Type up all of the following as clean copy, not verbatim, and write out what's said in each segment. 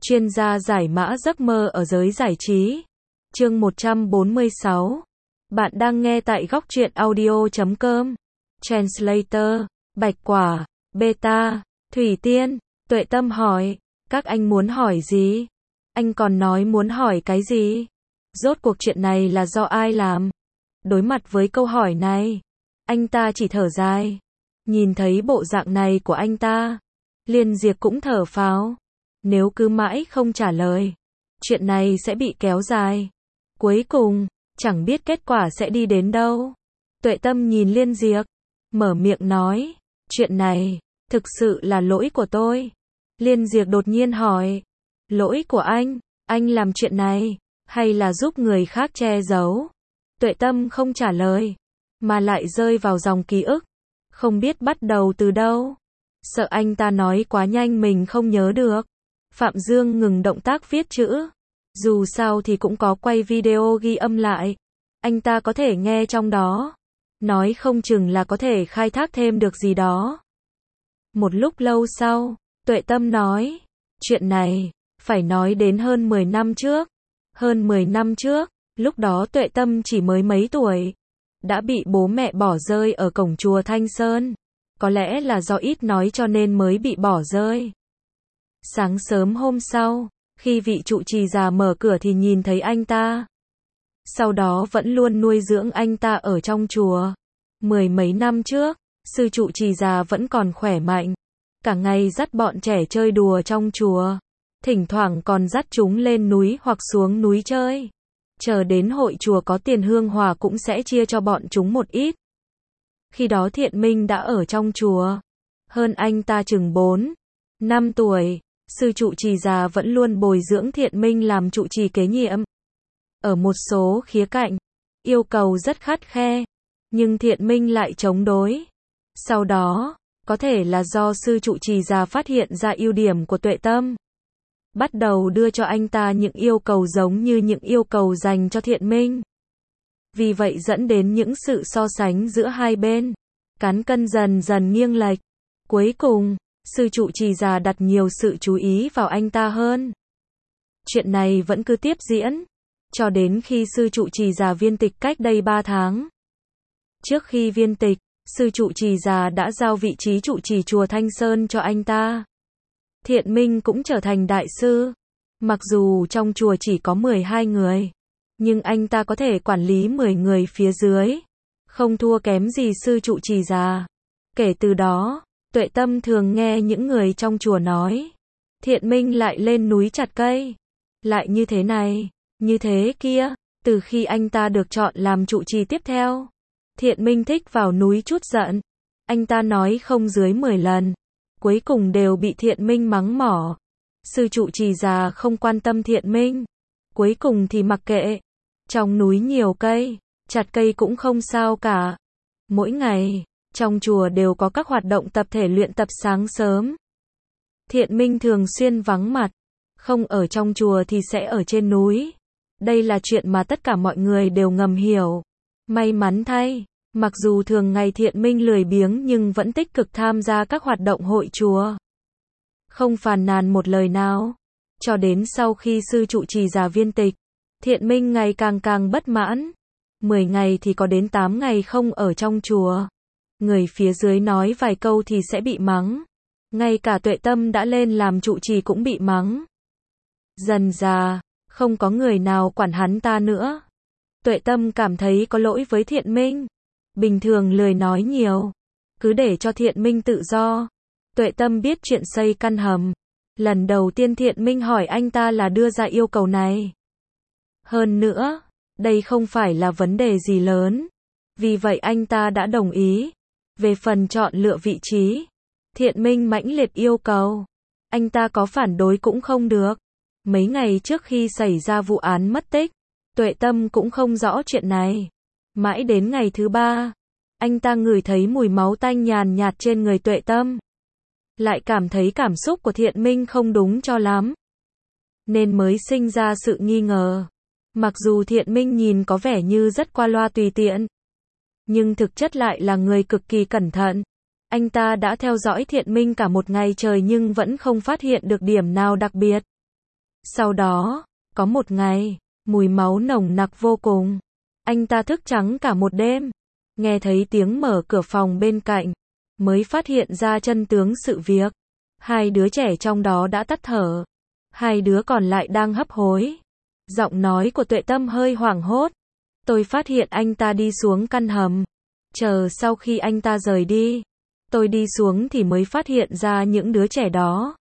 chuyên gia giải mã giấc mơ ở giới giải trí. Chương 146. Bạn đang nghe tại góc truyện audio.com. Translator, Bạch Quả, Beta, Thủy Tiên, Tuệ Tâm hỏi, các anh muốn hỏi gì? Anh còn nói muốn hỏi cái gì? Rốt cuộc chuyện này là do ai làm? Đối mặt với câu hỏi này, anh ta chỉ thở dài. Nhìn thấy bộ dạng này của anh ta, Liên Diệp cũng thở phào. Nếu cứ mãi không trả lời, chuyện này sẽ bị kéo dài. Cuối cùng, chẳng biết kết quả sẽ đi đến đâu. Tuệ Tâm nhìn Liên Diệp, mở miệng nói, chuyện này, thực sự là lỗi của tôi. Liên Diệp đột nhiên hỏi, lỗi của anh làm chuyện này, hay là giúp người khác che giấu? Tuệ Tâm không trả lời, mà lại rơi vào dòng ký ức, không biết bắt đầu từ đâu. Sợ anh ta nói quá nhanh mình không nhớ được. Phạm Dương ngừng động tác viết chữ. Dù sao thì cũng có quay video ghi âm lại. Anh ta có thể nghe trong đó. Nói không chừng là có thể khai thác thêm được gì đó. Một lúc lâu sau, Tuệ Tâm nói, chuyện này, phải nói đến hơn 10 năm trước. Hơn 10 năm trước, lúc đó Tuệ Tâm chỉ mới mấy tuổi. Đã bị bố mẹ bỏ rơi ở cổng chùa Thanh Sơn. Có lẽ là do ít nói cho nên mới bị bỏ rơi. Sáng sớm hôm sau, khi vị trụ trì già mở cửa thì nhìn thấy anh ta. Sau đó vẫn luôn nuôi dưỡng anh ta ở trong chùa. 10 mấy năm trước, sư trụ trì già vẫn còn khỏe mạnh. Cả ngày dắt bọn trẻ chơi đùa trong chùa. Thỉnh thoảng còn dắt chúng lên núi hoặc xuống núi chơi. Chờ đến hội chùa có tiền hương hòa cũng sẽ chia cho bọn chúng một ít. Khi đó Thiện Minh đã ở trong chùa. Hơn anh ta chừng 4, 5 tuổi. Sư trụ trì già vẫn luôn bồi dưỡng Thiện Minh làm trụ trì kế nhiệm. Ở một số khía cạnh, yêu cầu rất khắt khe. Nhưng Thiện Minh lại chống đối. Sau đó, có thể là do sư trụ trì già phát hiện ra ưu điểm của Tuệ Tâm. Bắt đầu đưa cho anh ta những yêu cầu giống như những yêu cầu dành cho Thiện Minh. Vì vậy dẫn đến những sự so sánh giữa hai bên. Cán cân dần dần nghiêng lệch. Cuối cùng, sư trụ trì già đặt nhiều sự chú ý vào anh ta hơn. Chuyện này vẫn cứ tiếp diễn. Cho đến khi sư trụ trì già viên tịch cách đây 3 tháng. Trước khi viên tịch, sư trụ trì già đã giao vị trí trụ trì chùa Thanh Sơn cho anh ta. Thiện Minh cũng trở thành đại sư. Mặc dù trong chùa chỉ có 12 người. Nhưng anh ta có thể quản lý 10 người phía dưới. Không thua kém gì sư trụ trì già. Kể từ đó, Tuệ Tâm thường nghe những người trong chùa nói. Thiện Minh lại lên núi chặt cây. Lại như thế này, như thế kia. Từ khi anh ta được chọn làm trụ trì tiếp theo. Thiện Minh thích vào núi chút giận. Anh ta nói không dưới 10 lần. Cuối cùng đều bị Thiện Minh mắng mỏ. Sư trụ trì già không quan tâm Thiện Minh. Cuối cùng thì mặc kệ. Trong núi nhiều cây, chặt cây cũng không sao cả. Mỗi ngày, trong chùa đều có các hoạt động tập thể luyện tập sáng sớm. Thiện Minh thường xuyên vắng mặt. Không ở trong chùa thì sẽ ở trên núi. Đây là chuyện mà tất cả mọi người đều ngầm hiểu. May mắn thay, mặc dù thường ngày Thiện Minh lười biếng nhưng vẫn tích cực tham gia các hoạt động hội chùa. Không phàn nàn một lời nào. Cho đến sau khi sư trụ trì già viên tịch, Thiện Minh ngày càng bất mãn. 10 ngày thì có đến 8 ngày không ở trong chùa. Người phía dưới nói vài câu thì sẽ bị mắng. Ngay cả Tuệ Tâm đã lên làm trụ trì cũng bị mắng. Dần dà, không có người nào quản hắn ta nữa. Tuệ Tâm cảm thấy có lỗi với Thiện Minh. Bình thường lười nói nhiều. Cứ để cho Thiện Minh tự do. Tuệ Tâm biết chuyện xây căn hầm. Lần đầu tiên Thiện Minh hỏi anh ta là đưa ra yêu cầu này. Hơn nữa, đây không phải là vấn đề gì lớn. Vì vậy anh ta đã đồng ý. Về phần chọn lựa vị trí, Thiện Minh mãnh liệt yêu cầu. Anh ta có phản đối cũng không được. Mấy ngày trước khi xảy ra vụ án mất tích, Tuệ Tâm cũng không rõ chuyện này. Mãi đến ngày thứ 3, anh ta ngửi thấy mùi máu tanh nhàn nhạt trên người Tuệ Tâm. Lại cảm thấy cảm xúc của Thiện Minh không đúng cho lắm. Nên mới sinh ra sự nghi ngờ. Mặc dù Thiện Minh nhìn có vẻ như rất qua loa tùy tiện, nhưng thực chất lại là người cực kỳ cẩn thận. Anh ta đã theo dõi Thiện Minh cả một ngày trời nhưng vẫn không phát hiện được điểm nào đặc biệt. Sau đó, có một ngày, mùi máu nồng nặc vô cùng. Anh ta thức trắng cả một đêm, nghe thấy tiếng mở cửa phòng bên cạnh, mới phát hiện ra chân tướng sự việc. Hai đứa trẻ trong đó đã tắt thở, hai đứa còn lại đang hấp hối. Giọng nói của Tuệ Tâm hơi hoảng hốt. Tôi phát hiện anh ta đi xuống căn hầm. Chờ sau khi anh ta rời đi, tôi đi xuống thì mới phát hiện ra những đứa trẻ đó.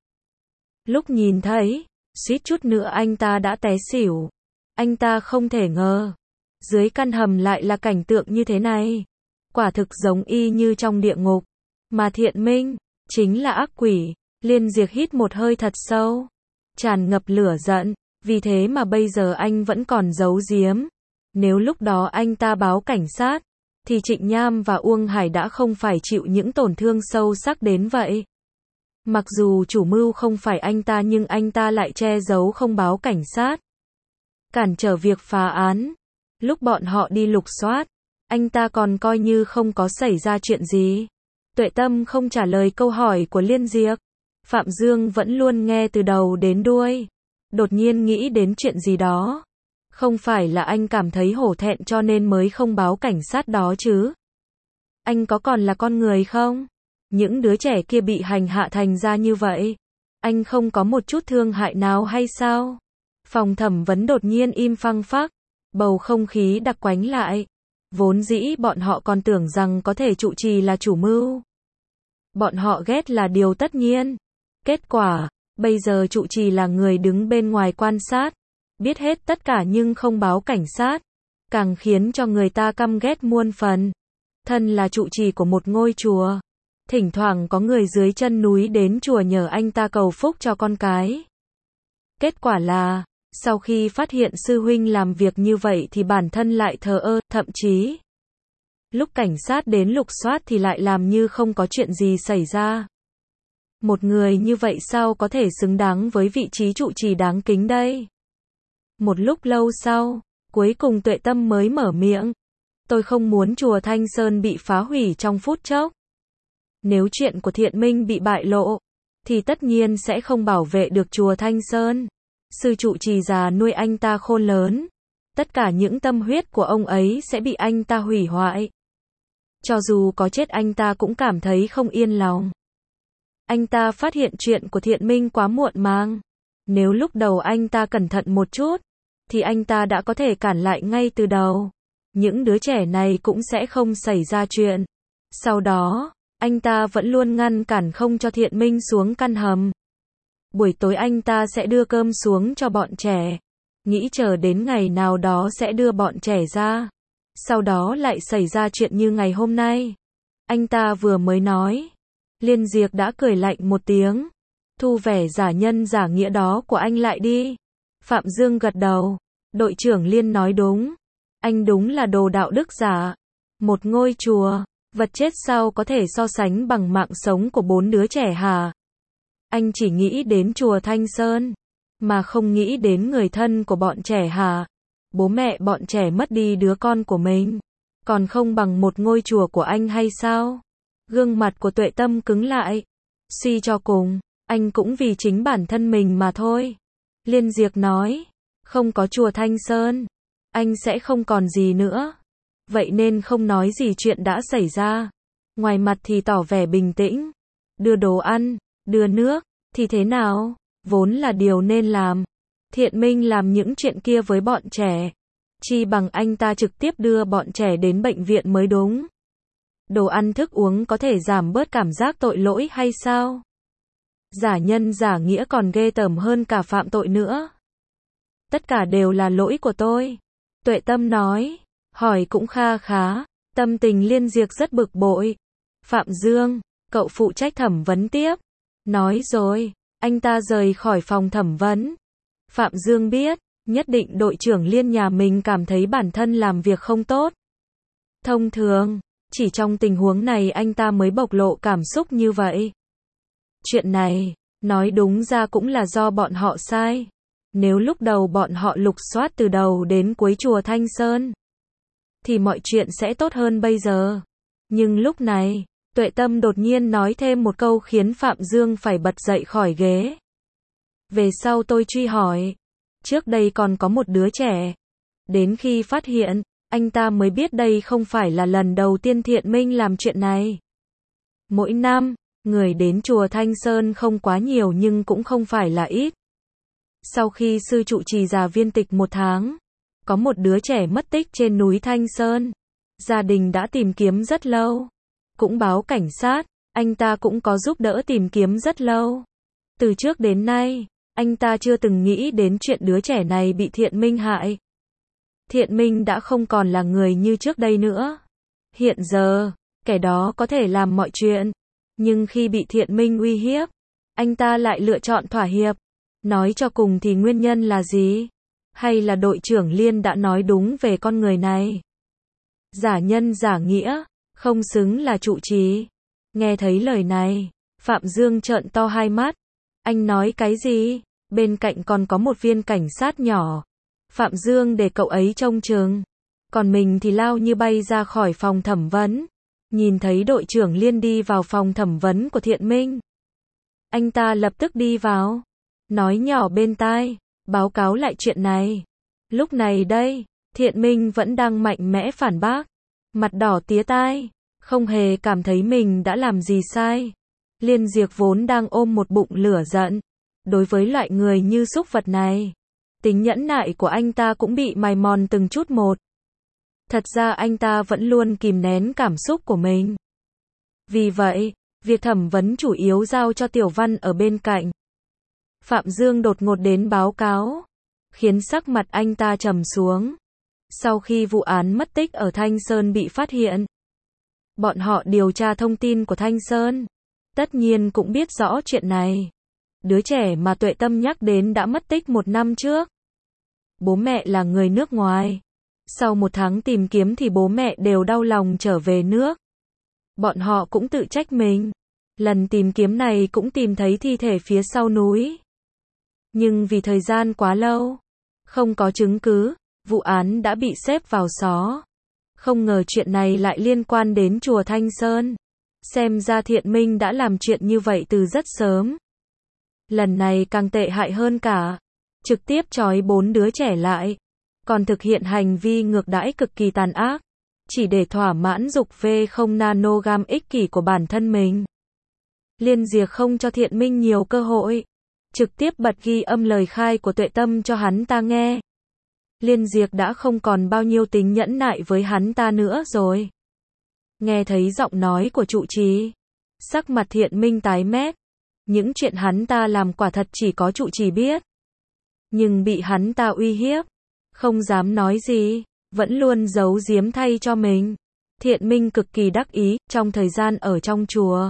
Lúc nhìn thấy, suýt chút nữa anh ta đã té xỉu. Anh ta không thể ngờ, dưới căn hầm lại là cảnh tượng như thế này. Quả thực giống y như trong địa ngục. Mà Thiện Minh, chính là ác quỷ. Liên Diệp hít một hơi thật sâu, tràn ngập lửa giận. Vì thế mà bây giờ anh vẫn còn giấu giếm. Nếu lúc đó anh ta báo cảnh sát, thì Trịnh Nham và Uông Hải đã không phải chịu những tổn thương sâu sắc đến vậy. Mặc dù chủ mưu không phải anh ta nhưng anh ta lại che giấu không báo cảnh sát, cản trở việc phá án. Lúc bọn họ đi lục soát, anh ta còn coi như không có xảy ra chuyện gì. Tuệ Tâm không trả lời câu hỏi của Liên Diệp. Phạm Dương vẫn luôn nghe từ đầu đến đuôi. Đột nhiên nghĩ đến chuyện gì đó. Không phải là anh cảm thấy hổ thẹn cho nên mới không báo cảnh sát đó chứ? Anh có còn là con người không? Những đứa trẻ kia bị hành hạ thành ra như vậy, anh không có một chút thương hại nào hay sao? Phòng thẩm vấn đột nhiên im phăng phắc, bầu không khí đặc quánh lại. Vốn dĩ bọn họ còn tưởng rằng có thể trụ trì là chủ mưu. Bọn họ ghét là điều tất nhiên. Kết quả, bây giờ trụ trì là người đứng bên ngoài quan sát, biết hết tất cả nhưng không báo cảnh sát, càng khiến cho người ta căm ghét muôn phần. Thân là trụ trì của một ngôi chùa, thỉnh thoảng có người dưới chân núi đến chùa nhờ anh ta cầu phúc cho con cái. Kết quả là, sau khi phát hiện sư huynh làm việc như vậy thì bản thân lại thờ ơ, thậm chí lúc cảnh sát đến lục soát thì lại làm như không có chuyện gì xảy ra. Một người như vậy sao có thể xứng đáng với vị trí trụ trì đáng kính đây? Một lúc lâu sau, cuối cùng Tuệ Tâm mới mở miệng. Tôi không muốn chùa Thanh Sơn bị phá hủy trong phút chốc. Nếu chuyện của Thiện Minh bị bại lộ, thì tất nhiên sẽ không bảo vệ được chùa Thanh Sơn. Sư trụ trì già nuôi anh ta khôn lớn. Tất cả những tâm huyết của ông ấy sẽ bị anh ta hủy hoại. Cho dù có chết anh ta cũng cảm thấy không yên lòng. Anh ta phát hiện chuyện của Thiện Minh quá muộn màng. Nếu lúc đầu anh ta cẩn thận một chút, thì anh ta đã có thể cản lại ngay từ đầu. Những đứa trẻ này cũng sẽ không xảy ra chuyện. Sau đó, anh ta vẫn luôn ngăn cản không cho Thiện Minh xuống căn hầm. Buổi tối anh ta sẽ đưa cơm xuống cho bọn trẻ. Nghĩ chờ đến ngày nào đó sẽ đưa bọn trẻ ra. Sau đó lại xảy ra chuyện như ngày hôm nay. Anh ta vừa mới nói. Liên Diệp đã cười lạnh một tiếng. Thu vẻ giả nhân giả nghĩa đó của anh lại đi. Phạm Dương gật đầu. Đội trưởng Liên nói đúng. Anh đúng là đồ đạo đức giả. Một ngôi chùa, vật chết sao có thể so sánh bằng mạng sống của 4 đứa trẻ hả? Anh chỉ nghĩ đến chùa Thanh Sơn, mà không nghĩ đến người thân của bọn trẻ hả? Bố mẹ bọn trẻ mất đi đứa con của mình, còn không bằng một ngôi chùa của anh hay sao? Gương mặt của Tuệ Tâm cứng lại. Suy cho cùng, anh cũng vì chính bản thân mình mà thôi. Liên Diệp nói, không có chùa Thanh Sơn, anh sẽ không còn gì nữa. Vậy nên không nói gì chuyện đã xảy ra. Ngoài mặt thì tỏ vẻ bình tĩnh. Đưa đồ ăn, đưa nước, thì thế nào? Vốn là điều nên làm. Thiện Minh làm những chuyện kia với bọn trẻ. Chi bằng anh ta trực tiếp đưa bọn trẻ đến bệnh viện mới đúng. Đồ ăn thức uống có thể giảm bớt cảm giác tội lỗi hay sao? Giả nhân giả nghĩa còn ghê tởm hơn cả phạm tội nữa. Tất cả đều là lỗi của tôi. Tuệ Tâm nói. Hỏi cũng kha khá. Tâm tình Liên Diệp rất bực bội. Phạm Dương, cậu phụ trách thẩm vấn tiếp. Nói rồi, anh ta rời khỏi phòng thẩm vấn. Phạm Dương biết, nhất định đội trưởng Liên nhà mình cảm thấy bản thân làm việc không tốt. Thông thường, chỉ trong tình huống này anh ta mới bộc lộ cảm xúc như vậy. Chuyện này, nói đúng ra cũng là do bọn họ sai. Nếu lúc đầu bọn họ lục soát từ đầu đến cuối chùa Thanh Sơn, thì mọi chuyện sẽ tốt hơn bây giờ. Nhưng lúc này, Tuệ Tâm đột nhiên nói thêm một câu khiến Phạm Dương phải bật dậy khỏi ghế. Về sau tôi truy hỏi, Trước đây còn có một đứa trẻ. Đến khi phát hiện, anh ta mới biết đây không phải là lần đầu tiên Thiện Minh làm chuyện này. Mỗi năm, người đến chùa Thanh Sơn không quá nhiều nhưng cũng không phải là ít. Sau khi sư trụ trì già viên tịch 1 tháng, có một đứa trẻ mất tích trên núi Thanh Sơn. Gia đình đã tìm kiếm rất lâu. Cũng báo cảnh sát, anh ta cũng có giúp đỡ tìm kiếm rất lâu. Từ trước đến nay, anh ta chưa từng nghĩ đến chuyện đứa trẻ này bị Thiện Minh hại. Thiện Minh đã không còn là người như trước đây nữa. Hiện giờ, kẻ đó có thể làm mọi chuyện. Nhưng khi bị Thiện Minh uy hiếp, anh ta lại lựa chọn thỏa hiệp. Nói cho cùng thì nguyên nhân là gì? Hay là đội trưởng Liên đã nói đúng về con người này? Giả nhân giả nghĩa, không xứng là trụ trì. Nghe thấy lời này, Phạm Dương trợn to hai mắt. Anh nói cái gì? Bên cạnh còn có một viên cảnh sát nhỏ. Phạm Dương để cậu ấy trông chừng. Còn mình thì lao như bay ra khỏi phòng thẩm vấn. Nhìn thấy đội trưởng Liên đi vào phòng thẩm vấn của Thiện Minh. Anh ta lập tức đi vào. Nói nhỏ bên tai, báo cáo lại chuyện này. Lúc này đây, Thiện Minh vẫn đang mạnh mẽ phản bác. Mặt đỏ tía tai, không hề cảm thấy mình đã làm gì sai. Liên Diệp vốn đang ôm một bụng lửa giận. Đối với loại người như súc vật này, tính nhẫn nại của anh ta cũng bị mài mòn từng chút một. Thật ra anh ta vẫn luôn kìm nén cảm xúc của mình. Vì vậy, việc thẩm vấn chủ yếu giao cho Tiểu Văn ở bên cạnh. Phạm Dương đột ngột đến báo cáo, khiến sắc mặt anh ta trầm xuống. Sau khi vụ án mất tích ở Thanh Sơn bị phát hiện, bọn họ điều tra thông tin của Thanh Sơn. Tất nhiên cũng biết rõ chuyện này. Đứa trẻ mà Tuệ Tâm nhắc đến đã mất tích 1 năm trước. Bố mẹ là người nước ngoài. Sau 1 tháng tìm kiếm thì bố mẹ đều đau lòng trở về nước. Bọn họ cũng tự trách mình. Lần tìm kiếm này cũng tìm thấy thi thể phía sau núi. Nhưng vì thời gian quá lâu, không có chứng cứ, vụ án đã bị xếp vào xó. Không ngờ chuyện này lại liên quan đến chùa Thanh Sơn. Xem ra Thiện Minh đã làm chuyện như vậy từ rất sớm. Lần này càng tệ hại hơn cả. Trực tiếp trói 4 đứa trẻ lại. Còn thực hiện hành vi ngược đãi cực kỳ tàn ác. Chỉ để thỏa mãn dục V0 nanogam ích kỷ của bản thân mình. Liên Diệp không cho Thiện Minh nhiều cơ hội. Trực tiếp bật ghi âm lời khai của Tuệ Tâm cho hắn ta nghe. Liên Diệp đã không còn bao nhiêu tính nhẫn nại với hắn ta nữa rồi. Nghe thấy giọng nói của trụ trì, sắc mặt Thiện Minh tái mét. Những chuyện hắn ta làm quả thật chỉ có trụ trì biết. Nhưng bị hắn ta uy hiếp, không dám nói gì, vẫn luôn giấu giếm thay cho mình. Thiện Minh cực kỳ đắc ý, trong thời gian ở trong chùa.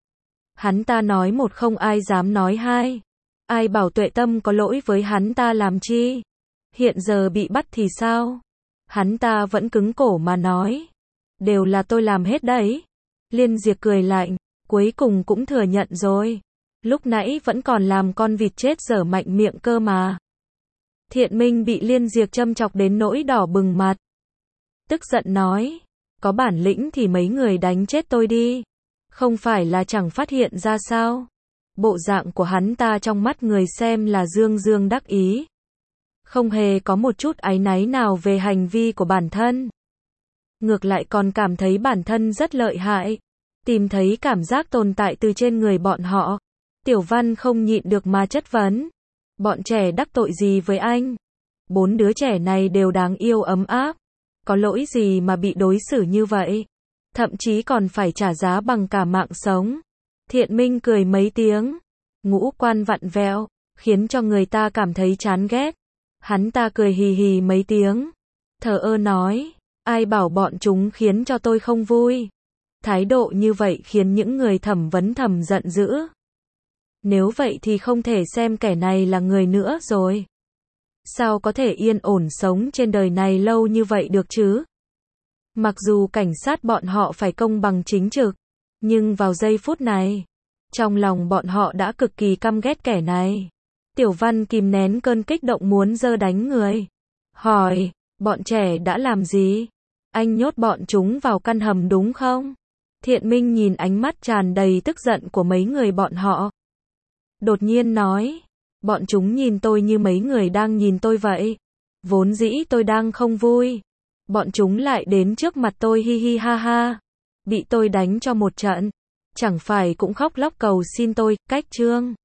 Hắn ta nói một không ai dám nói hai. Ai bảo Tuệ Tâm có lỗi với hắn ta làm chi? Hiện giờ bị bắt thì sao? Hắn ta vẫn cứng cổ mà nói. Đều là tôi làm hết đấy. Liên Diệp cười lạnh, cuối cùng cũng thừa nhận rồi. Lúc nãy vẫn còn làm con vịt chết dở mạnh miệng cơ mà. Thiện Minh bị Liên Diệp châm chọc đến nỗi đỏ bừng mặt. Tức giận nói, có bản lĩnh thì mấy người đánh chết tôi đi. Không phải là chẳng phát hiện ra sao? Bộ dạng của hắn ta trong mắt người xem là dương dương đắc ý. Không hề có một chút áy náy nào về hành vi của bản thân. Ngược lại còn cảm thấy bản thân rất lợi hại. Tìm thấy cảm giác tồn tại từ trên người bọn họ. Tiểu Văn không nhịn được mà chất vấn. Bọn trẻ đắc tội gì với anh? 4 đứa trẻ này đều đáng yêu ấm áp. Có lỗi gì mà bị đối xử như vậy? Thậm chí còn phải trả giá bằng cả mạng sống. Thiện Minh cười mấy tiếng. Ngũ quan vặn vẹo, khiến cho người ta cảm thấy chán ghét. Hắn ta cười hì hì mấy tiếng. Thờ ơ nói, ai bảo bọn chúng khiến cho tôi không vui. Thái độ như vậy khiến những người thẩm vấn thầm giận dữ. Nếu vậy thì không thể xem kẻ này là người nữa rồi. Sao có thể yên ổn sống trên đời này lâu như vậy được chứ? Mặc dù cảnh sát bọn họ phải công bằng chính trực, nhưng vào giây phút này, trong lòng bọn họ đã cực kỳ căm ghét kẻ này. Tiểu Văn kìm nén cơn kích động muốn giơ đánh người. Hỏi, bọn trẻ đã làm gì? Anh nhốt bọn chúng vào căn hầm đúng không? Thiện Minh nhìn ánh mắt tràn đầy tức giận của mấy người bọn họ. Đột nhiên nói, Bọn chúng nhìn tôi như mấy người đang nhìn tôi vậy. Vốn dĩ tôi đang không vui. Bọn chúng lại đến trước mặt tôi hi hi ha ha. Bị tôi đánh cho một trận. Chẳng phải cũng khóc lóc cầu xin tôi, cách chương.